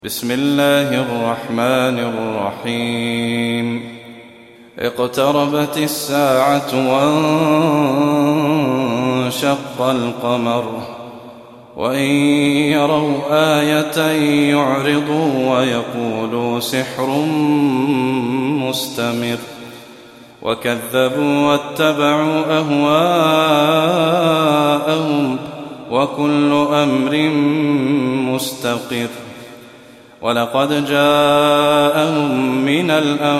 بسم الله الرحمن الرحيم. اقتربت الساعة وانشق القمر وإن يروا آية يعرضوا ويقولوا سحر مستمر وكذبوا واتبعوا أهواءهم وكل أمر مستقر. ولقد جاءهم من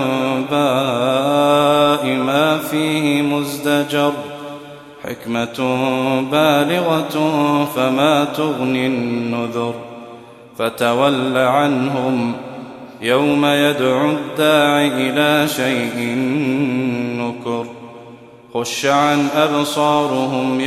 الأنباء ما فيه مزدجر حكمة بالغة فما تغني النذر. فتول عنهم يوم يدعو الداع إلى شيء نكر. خش عن أبصارهم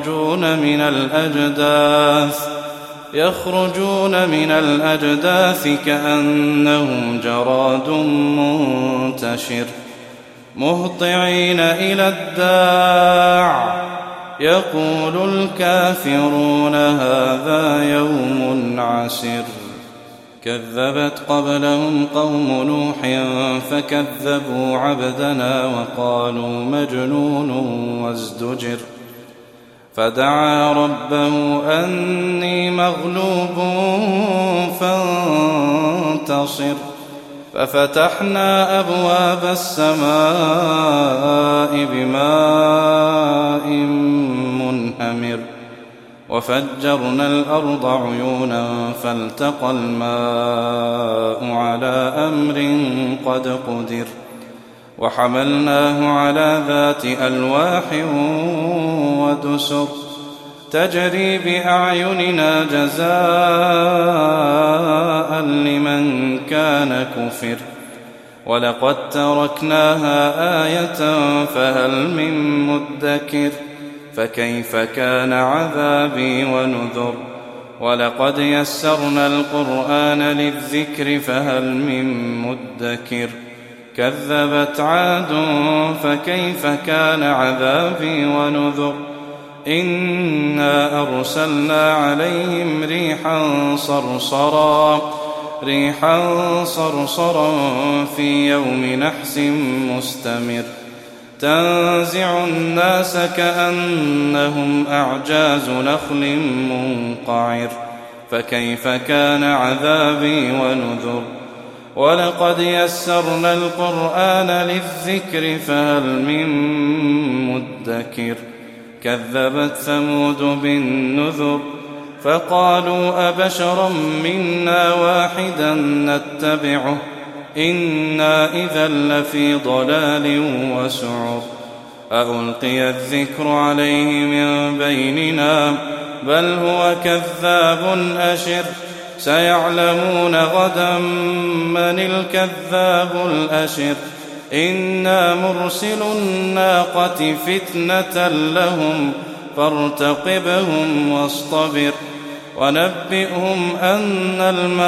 يخرجون من الأجداث كأنهم جراد منتشر مهطعين إلى الداع يقول الكافرون هذا يوم عسر. كذبت قبلهم قوم نوح فكذبوا عبدنا وقالوا مجنون وازدجر. فدعا ربه أني مغلوب فانتصر. ففتحنا أبواب السماء بماء منهمر وفجرنا الأرض عيونا فالتقى الماء على أمر قد قدر. وحملناه على ذات ألواح ودسر تجري بأعيننا جزاء لمن كان كفر. ولقد تركناها آية فهل من مدكر. فكيف كان عذابي ونذر. ولقد يسرنا القرآن للذكر فهل من مدكر. كذبت عاد فكيف كان عذابي ونذر. إنا أرسلنا عليهم ريحا صرصرا في يوم نحس مستمر تنزع الناس كأنهم أعجاز نخل منقعر. فكيف كان عذابي ونذر. ولقد يسرنا القرآن للذكر فهل من مدكر. كذبت ثمود بالنذر فقالوا أبشرا منا واحدا نتبعه إنا إذا لفي ضلال وسعر. ألقي الذكر عليه من بيننا بل هو كذاب أشر. سيعلمون غدا من الكذاب الأشر. إنا مرسل الناقة فتنة لهم فارتقبهم واصطبر. ونبئهم أن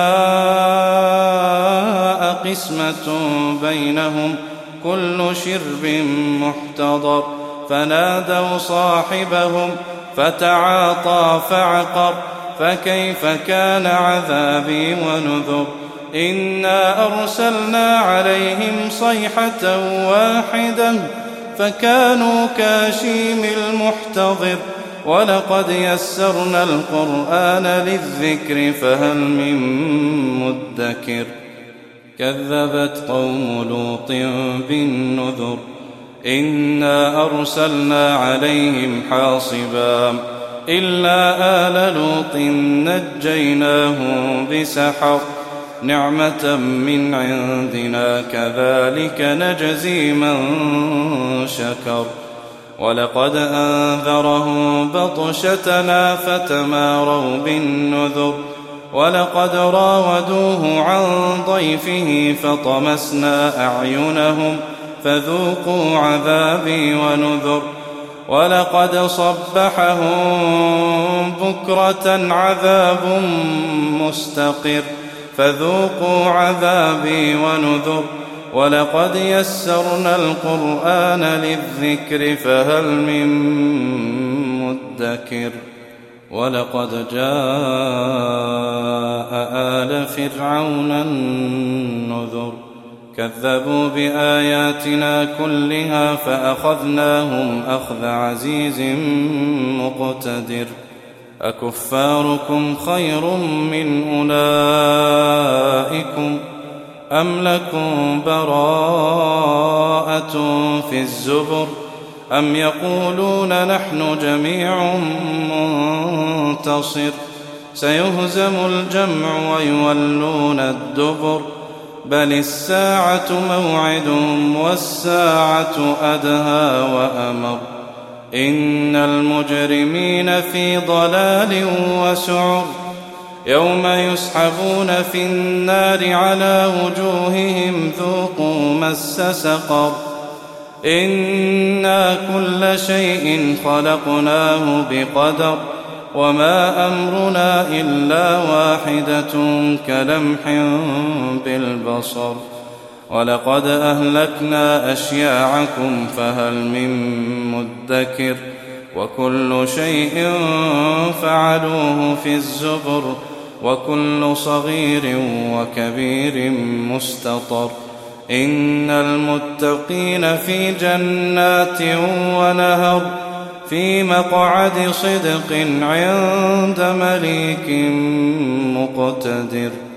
الماء قسمة بينهم كل شرب محتضر. فنادوا صاحبهم فتعاطى فعقر. فكيف كان عذابي ونذر. إنا أرسلنا عليهم صيحة واحدة فكانوا كهشيم المحتضر. ولقد يسرنا القرآن للذكر فهل من مدكر. كذبت قوم لوط بالنذر إنا أرسلنا عليهم حاصبا إلا آل لوط نجيناهم بسحر نعمة من عندنا كذلك نجزي من شكر. ولقد أنذرهم بطشتنا فتماروا بالنذر. ولقد راودوه عن ضيفه فطمسنا أعينهم فذوقوا عذابي ونذر. ولقد صبحهم بكرة عذاب مستقر فذوقوا عذابي ونذر. ولقد يسرنا القرآن للذكر فهل من مدكر. ولقد جاء آل فرعون النذر كذبوا بآياتنا كلها فأخذناهم أخذ عزيز مقتدر أكفاركم خير من أولئكم أم لكم براءة في الزبر أم يقولون نحن جميع منتصر سيهزم الجمع ويولون الدبر بل الساعة موعدهم والساعة أدهى وأمر إن المجرمين في ضلال وسعر يوم يسحبون في النار على وجوههم ذوقوا مس سقر إنا كل شيء خلقناه بقدر وما أمرنا إلا واحدة كلمح بالبصر ولقد أهلكنا أشياعكم فهل من مدكر وكل شيء فعلوه في الزبر وكل صغير وكبير مستطر إن المتقين في جنات ونهر في مقعد صدق عند مليك مقتدر.